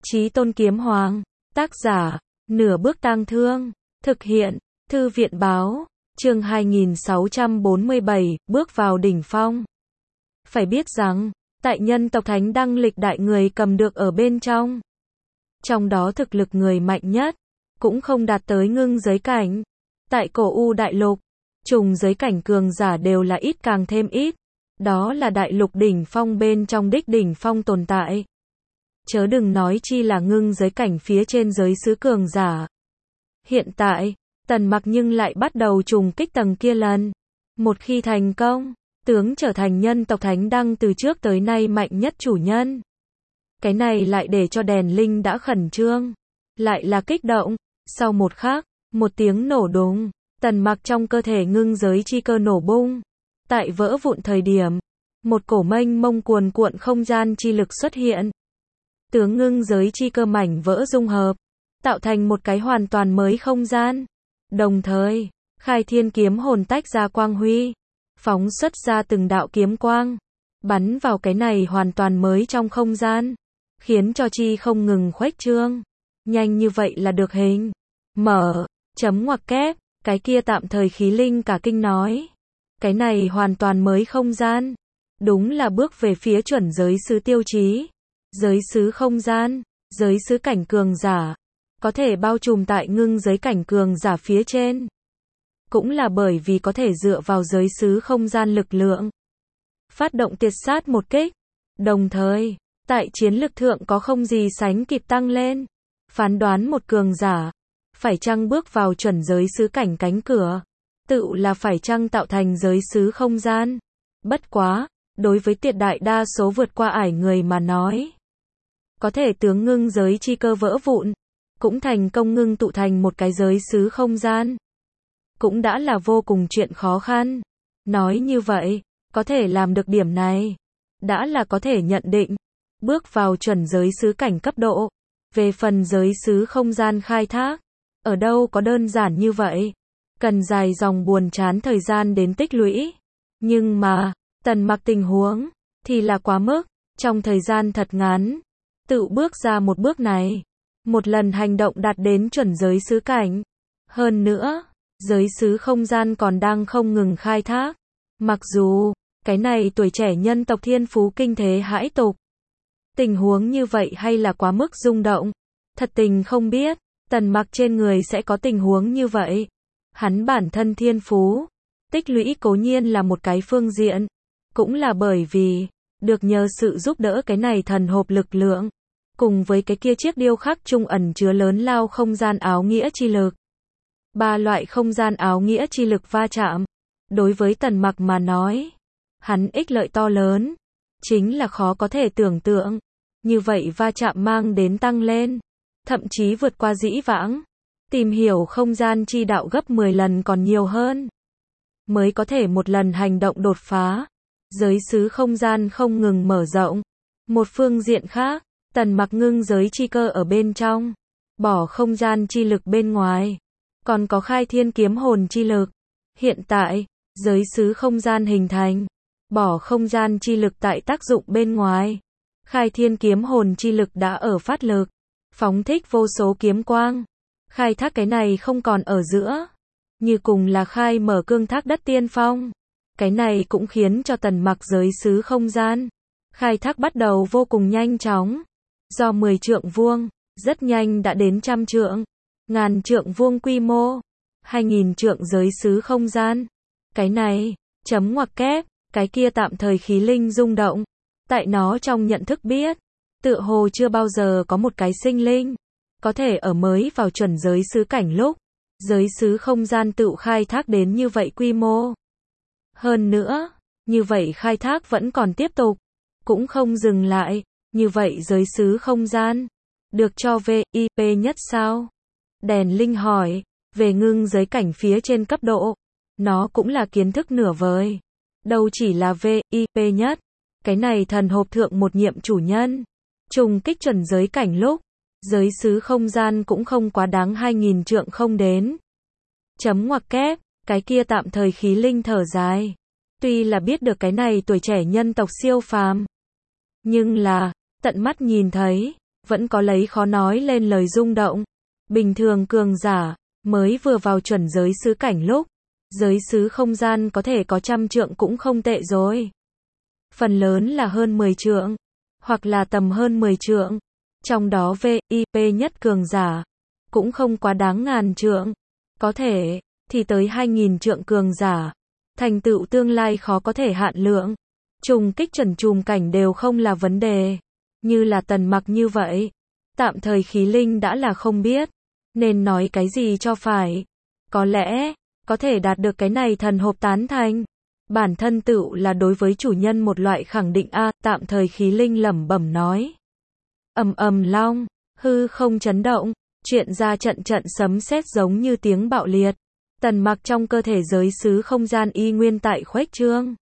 Chí Tôn Kiếm Hoàng. Tác giả, Nửa Bước Tang Thương. Thực hiện, Thư viện Báo. Chương 2647, bước vào đỉnh phong. Phải biết rằng, tại nhân tộc Thánh Đăng lịch đại người cầm được ở bên trong. Trong đó thực lực người mạnh nhất, cũng không đạt tới ngưng giới cảnh. Tại cổ U đại lục, trùng giới cảnh cường giả đều là ít càng thêm ít. Đó là đại lục đỉnh phong bên trong đích đỉnh phong tồn tại. Chớ đừng nói chi là ngưng giới cảnh phía trên giới xứ cường giả. Hiện tại, Tần Mặc nhưng lại bắt đầu trùng kích tầng kia lần. Một khi thành công, tướng trở thành nhân tộc Thánh Đăng từ trước tới nay mạnh nhất chủ nhân. Cái này lại để cho đèn linh đã khẩn trương, lại là kích động. Sau một khắc, một tiếng nổ đùng, Tần Mặc trong cơ thể ngưng giới chi cơ nổ bung. Tại vỡ vụn thời điểm, một cổ mênh mông cuồn cuộn không gian chi lực xuất hiện. Tướng ngưng giới chi cơ mảnh vỡ dung hợp, tạo thành một cái hoàn toàn mới không gian. Đồng thời, Khai Thiên kiếm hồn tách ra quang huy, phóng xuất ra từng đạo kiếm quang, bắn vào cái này hoàn toàn mới trong không gian, khiến cho chi không ngừng khuếch trương. Nhanh như vậy là được hình mở, chấm ngoặc kép, cái kia tạm thời khí linh cả kinh nói. Cái này hoàn toàn mới không gian, đúng là bước về phía chuẩn giới xứ tiêu chí. Giới xứ không gian, giới xứ cảnh cường giả, có thể bao trùm tại ngưng giới cảnh cường giả phía trên. Cũng là bởi vì có thể dựa vào giới xứ không gian lực lượng, phát động tiệt sát một kích. Đồng thời, tại chiến lực thượng có không gì sánh kịp tăng lên. Phán đoán một cường giả, phải chăng bước vào chuẩn giới xứ cảnh cánh cửa, tự là phải chăng tạo thành giới xứ không gian. Bất quá, đối với tuyệt đại đa số vượt qua ải người mà nói, có thể tướng ngưng giới chi cơ vỡ vụn, cũng thành công ngưng tụ thành một cái giới xứ không gian, cũng đã là vô cùng chuyện khó khăn. Nói như vậy, có thể làm được điểm này, đã là có thể nhận định, bước vào chuẩn giới xứ cảnh cấp độ. Về phần giới xứ không gian khai thác, ở đâu có đơn giản như vậy, cần dài dòng buồn chán thời gian đến tích lũy. Nhưng mà, Tần Mặc tình huống, thì là quá mức, trong thời gian thật ngắn, tự bước ra một bước này, một lần hành động đạt đến chuẩn giới xứ cảnh. Hơn nữa, giới xứ không gian còn đang không ngừng khai thác. Mặc dù, cái này tuổi trẻ nhân tộc thiên phú kinh thế hãi tục. Tình huống như vậy hay là quá mức rung động. Thật tình không biết, Tần Mặc trên người sẽ có tình huống như vậy. Hắn bản thân thiên phú, tích lũy cố nhiên là một cái phương diện. Cũng là bởi vì, được nhờ sự giúp đỡ cái này thần hộp lực lượng. Cùng với cái kia chiếc điêu khắc trung ẩn chứa lớn lao không gian áo nghĩa chi lực. Ba loại không gian áo nghĩa chi lực va chạm. Đối với Tần Mặc mà nói, hắn ích lợi to lớn. Chính là khó có thể tưởng tượng. Như vậy va chạm mang đến tăng lên, thậm chí vượt qua dĩ vãng. Tìm hiểu không gian chi đạo gấp 10 lần còn nhiều hơn. Mới có thể một lần hành động đột phá. Giới xứ không gian không ngừng mở rộng. Một phương diện khác, Tần Mặc ngưng giới chi cơ ở bên trong, bỏ không gian chi lực bên ngoài, còn có Khai Thiên kiếm hồn chi lực. Hiện tại, giới xứ không gian hình thành, bỏ không gian chi lực tại tác dụng bên ngoài. Khai Thiên kiếm hồn chi lực đã ở phát lực, phóng thích vô số kiếm quang. Khai thác cái này không còn ở giữa, như cùng là khai mở cương thác đất tiên phong. Cái này cũng khiến cho Tần Mặc giới xứ không gian khai thác bắt đầu vô cùng nhanh chóng. Do 10 trượng vuông, rất nhanh đã đến trăm trượng, ngàn trượng vuông quy mô, 2000 trượng giới xứ không gian. Cái này, chấm ngoặc kép, cái kia tạm thời khí linh rung động. Tại nó trong nhận thức biết, tựa hồ chưa bao giờ có một cái sinh linh có thể ở mới vào chuẩn giới xứ cảnh lúc giới xứ không gian tự khai thác đến như vậy quy mô. Hơn nữa, như vậy khai thác vẫn còn tiếp tục, cũng không dừng lại. Như vậy giới xứ không gian được cho VIP nhất sao? Đèn linh hỏi. Về ngưng giới cảnh phía trên cấp độ, nó cũng là kiến thức nửa vời. Đâu chỉ là VIP nhất. Cái này thần hộp thượng một nhiệm chủ nhân, trùng kích chuẩn giới cảnh lúc, giới xứ không gian cũng không quá đáng 2000 trượng không đến. Chấm ngoặc kép, cái kia tạm thời khí linh thở dài. Tuy là biết được cái này tuổi trẻ nhân tộc siêu phàm, nhưng là, tận mắt nhìn thấy, vẫn có lấy khó nói lên lời rung động. Bình thường cường giả, mới vừa vào chuẩn giới xứ cảnh lúc, giới xứ không gian có thể có 100 trượng cũng không tệ rồi. Phần lớn là hơn 10 trượng, hoặc là tầm hơn 10 trượng. Trong đó VIP nhất cường giả, cũng không quá đáng ngàn trượng. Có thể, thì tới 2.000 trượng cường giả. Thành tựu tương lai khó có thể hạn lượng. Trùng kích chuẩn trùm cảnh đều không là vấn đề. Như là Tần Mặc như vậy. Tạm thời khí linh đã là không biết. Nên nói cái gì cho phải. Có lẽ, có thể đạt được cái này thần hộp tán thành. Bản thân tựu là đối với chủ nhân một loại khẳng định tạm thời khí linh lẩm bẩm nói. Ầm long, hư không chấn động, chuyện ra trận trận sấm sét giống như tiếng bạo liệt. Tần Mặc trong cơ thể giới xứ không gian y nguyên tại khuếch trương.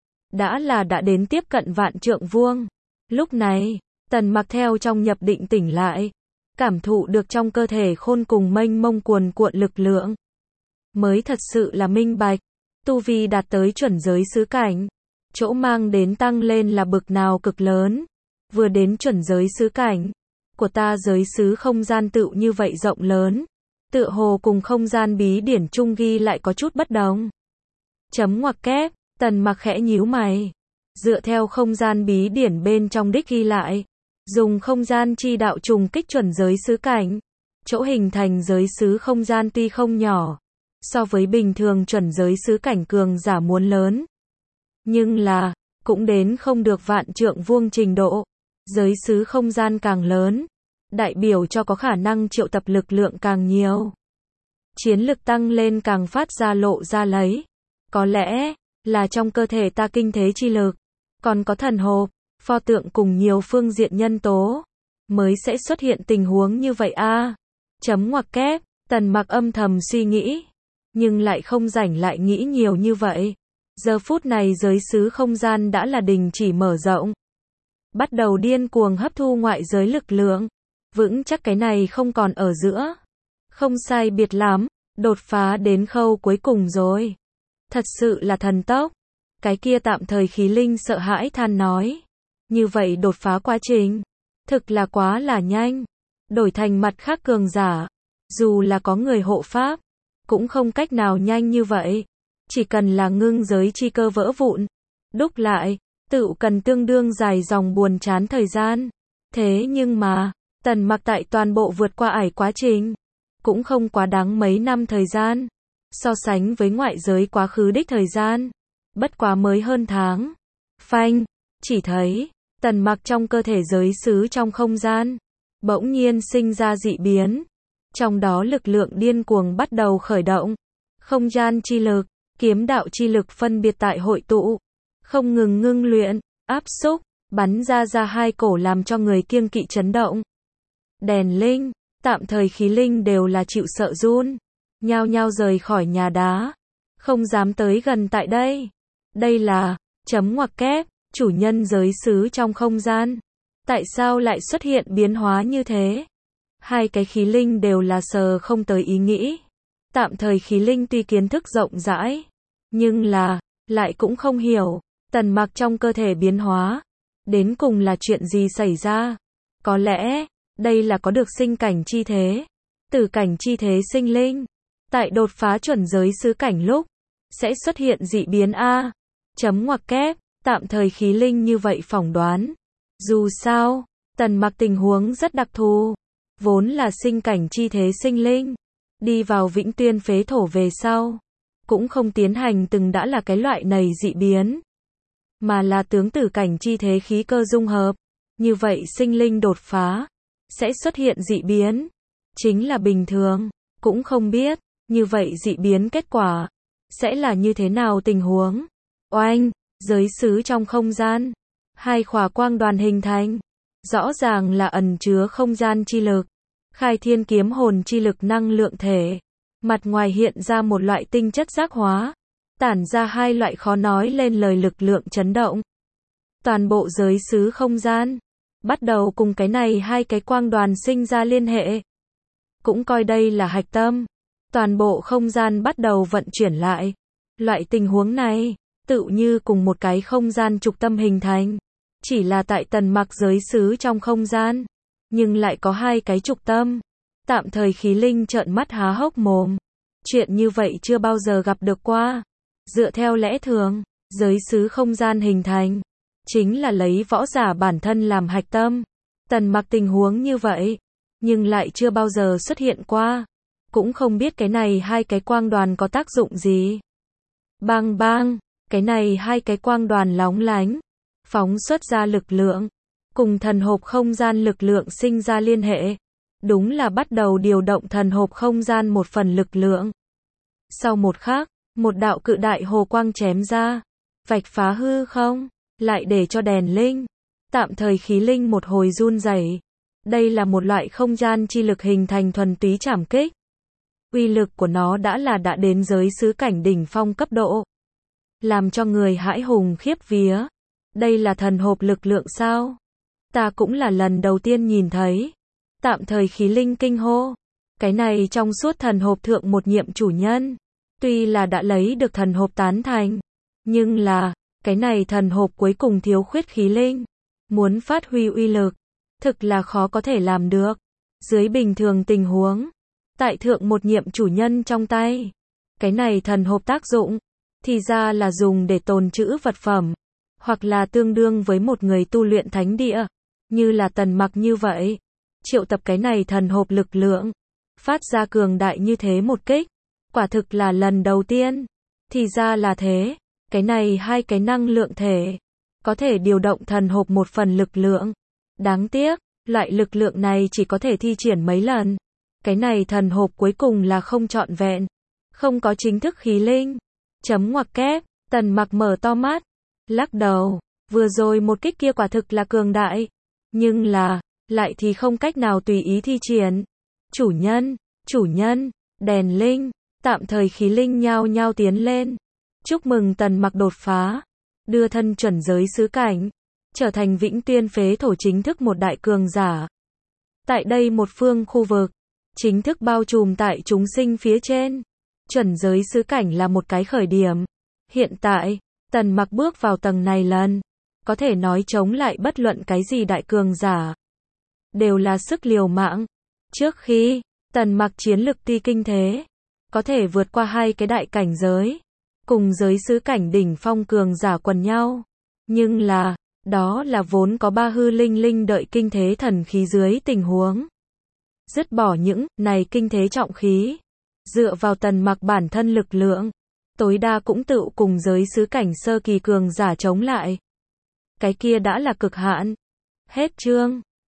Đã đến tiếp cận vạn trượng vuông. Lúc này, Tần Mặc theo trong nhập định tỉnh lại. Cảm thụ được trong cơ thể khôn cùng mênh mông cuồn cuộn lực lượng. Mới thật sự là minh bạch. Tu vi đạt tới chuẩn giới xứ cảnh. Chỗ mang đến tăng lên là bực nào cực lớn. Vừa đến chuẩn giới xứ cảnh. Của ta giới xứ không gian tựu như vậy rộng lớn. Tựa hồ cùng không gian bí điển chung ghi lại có chút bất đồng. Chấm ngoặc kép, Tần Mặc khẽ nhíu mày. Dựa theo không gian bí điển bên trong đích ghi lại. Dùng không gian chi đạo trùng kích chuẩn giới xứ cảnh. Chỗ hình thành giới xứ không gian tuy không nhỏ. So với bình thường chuẩn giới xứ cảnh cường giả muốn lớn. Nhưng là, cũng đến không được vạn trượng vuông trình độ. Giới xứ không gian càng lớn. Đại biểu cho có khả năng triệu tập lực lượng càng nhiều. Chiến lực tăng lên càng phát ra lộ ra lấy. Có lẽ, là trong cơ thể ta kinh thế chi lực. Còn có thần hộp, pho tượng cùng nhiều phương diện nhân tố. Mới sẽ xuất hiện tình huống như vậy Chấm ngoặc kép, Tần Mặc âm thầm suy nghĩ. Nhưng lại không rảnh lại nghĩ nhiều như vậy. Giờ phút này giới xứ không gian đã là đình chỉ mở rộng. Bắt đầu điên cuồng hấp thu ngoại giới lực lượng. Vững chắc cái này không còn ở giữa. Không sai biệt lắm, đột phá đến khâu cuối cùng rồi. Thật sự là thần tốc. Cái kia tạm thời khí linh sợ hãi than nói. Như vậy đột phá quá trình. Thực là quá là nhanh. Đổi thành mặt khác cường giả. Dù là có người hộ pháp. Cũng không cách nào nhanh như vậy. Chỉ cần là ngưng giới chi cơ vỡ vụn. Đúc lại. Tựu cần tương đương dài dòng buồn chán thời gian. Thế nhưng mà. Tần Mặc tại toàn bộ vượt qua ải quá trình. Cũng không quá đáng mấy năm thời gian. So sánh với ngoại giới quá khứ đích thời gian. Bất quá mới hơn tháng. Phanh. Chỉ thấy. Tần Mặc trong cơ thể giới xứ trong không gian. Bỗng nhiên sinh ra dị biến. Trong đó lực lượng điên cuồng bắt đầu khởi động. Không gian chi lực. Kiếm đạo chi lực phân biệt tại hội tụ. Không ngừng ngưng luyện. Áp xúc. Bắn ra hai cổ làm cho người kiêng kỵ chấn động. Đèn linh, tạm thời khí linh đều là chịu sợ run. Nhao nhao rời khỏi nhà đá. Không dám tới gần tại đây. Đây là, chấm ngoặc kép, chủ nhân giới xứ trong không gian. Tại sao lại xuất hiện biến hóa như thế? Hai cái khí linh đều là sờ không tới ý nghĩ. Tạm thời khí linh tuy kiến thức rộng rãi. Nhưng là, lại cũng không hiểu. Tần Mặc trong cơ thể biến hóa. Đến cùng là chuyện gì xảy ra? Có lẽ, đây là có được sinh cảnh chi thế. Tử cảnh chi thế sinh linh. Tại đột phá chuẩn giới xứ cảnh lúc. Sẽ xuất hiện dị biến chấm ngoặc kép. Tạm thời khí linh như vậy phỏng đoán. Dù sao, Tần Mặc tình huống rất đặc thù. Vốn là sinh cảnh chi thế sinh linh. Đi vào Vĩnh Tuyên phế thổ về sau. Cũng không tiến hành từng đã là cái loại này dị biến. Mà là tướng tử cảnh chi thế khí cơ dung hợp. Như vậy sinh linh đột phá. Sẽ xuất hiện dị biến. Chính là bình thường. Cũng không biết. Như vậy dị biến kết quả. Sẽ là như thế nào tình huống. Oanh. Giới xứ trong không gian. Hai khỏa quang đoàn hình thành. Rõ ràng là ẩn chứa không gian chi lực. Khai thiên kiếm hồn chi lực năng lượng thể. Mặt ngoài hiện ra một loại tinh chất giác hóa. Tản ra hai loại khó nói lên lời lực lượng chấn động. Toàn bộ giới xứ không gian. Bắt đầu cùng cái này hai cái quang đoàn sinh ra liên hệ. Cũng coi đây là hạch tâm. Toàn bộ không gian bắt đầu vận chuyển lại. Loại tình huống này, tự như cùng một cái không gian trục tâm hình thành. Chỉ là tại Tần Mặc giới xứ trong không gian. nhưng lại có hai cái trục tâm. Tạm thời khí linh trợn mắt há hốc mồm. Chuyện như vậy chưa bao giờ gặp được qua. Dựa theo lẽ thường, giới xứ không gian hình thành, chính là lấy võ giả bản thân làm hạch tâm. Tần Mặc tình huống như vậy, nhưng lại chưa bao giờ xuất hiện qua. Cũng không biết cái này hai cái quang đoàn có tác dụng gì. Bang bang, cái này hai cái quang đoàn lóng lánh, phóng xuất ra lực lượng, cùng thần hộp không gian lực lượng sinh ra liên hệ. Đúng là bắt đầu điều động thần hộp không gian một phần lực lượng. Sau một khắc, một đạo cự đại hồ quang chém ra, vạch phá hư không, lại để cho đèn linh, tạm thời khí linh một hồi run rẩy. Đây là một loại không gian chi lực hình thành thuần túy trảm kích. Uy lực của nó đã đến giới xứ cảnh đỉnh phong cấp độ, làm cho người hãi hùng khiếp vía. Đây là thần hộp lực lượng sao? Ta cũng là lần đầu tiên nhìn thấy. Tạm thời khí linh kinh hô. Cái này trong suốt thần hộp thượng một nhiệm chủ nhân. Tuy là đã lấy được thần hộp tán thành, nhưng là, cái này thần hộp cuối cùng thiếu khuyết khí linh. Muốn phát huy uy lực, thực là khó có thể làm được. Dưới bình thường tình huống, tại thượng một nhiệm chủ nhân trong tay, cái này thần hộp tác dụng, thì ra là dùng để tồn trữ vật phẩm, hoặc là tương đương với một người tu luyện thánh địa, như là Tần Mặc như vậy. Triệu tập cái này thần hộp lực lượng, phát ra cường đại như thế một kích, quả thực là lần đầu tiên. Thì ra là thế, cái này hai cái năng lượng thể, có thể điều động thần hộp một phần lực lượng. Đáng tiếc, loại lực lượng này chỉ có thể thi triển mấy lần. Cái này thần hộp cuối cùng là không trọn vẹn, không có chính thức khí linh. Chấm ngoặc kép, Tần Mặc mở to mắt, lắc đầu, vừa rồi một kích kia quả thực là cường đại, nhưng là, lại thì không cách nào tùy ý thi triển. Chủ nhân, đèn linh, tạm thời khí linh nhao nhao tiến lên. Chúc mừng Tần Mặc đột phá, đưa thân chuẩn giới xứ cảnh, trở thành vĩnh tuyên phế thổ chính thức một đại cường giả. Tại đây một phương khu vực, chính thức bao trùm tại chúng sinh phía trên. Chuẩn giới xứ cảnh là một cái khởi điểm. Hiện tại, Tần Mặc bước vào tầng này lần, có thể nói chống lại bất luận cái gì đại cường giả. Đều là sức liều mạng. Trước khi, Tần Mặc chiến lực tuy kinh thế, có thể vượt qua hai cái đại cảnh giới, cùng giới xứ cảnh đỉnh phong cường giả quần nhau. Nhưng là, đó là vốn có ba hư linh linh đợi kinh thế thần khí dưới tình huống. Dứt bỏ những này kinh thế trọng khí, dựa vào Tần Mặc bản thân lực lượng, tối đa cũng tự cùng giới xứ cảnh sơ kỳ cường giả chống lại. Cái kia đã là cực hạn. Hết chương.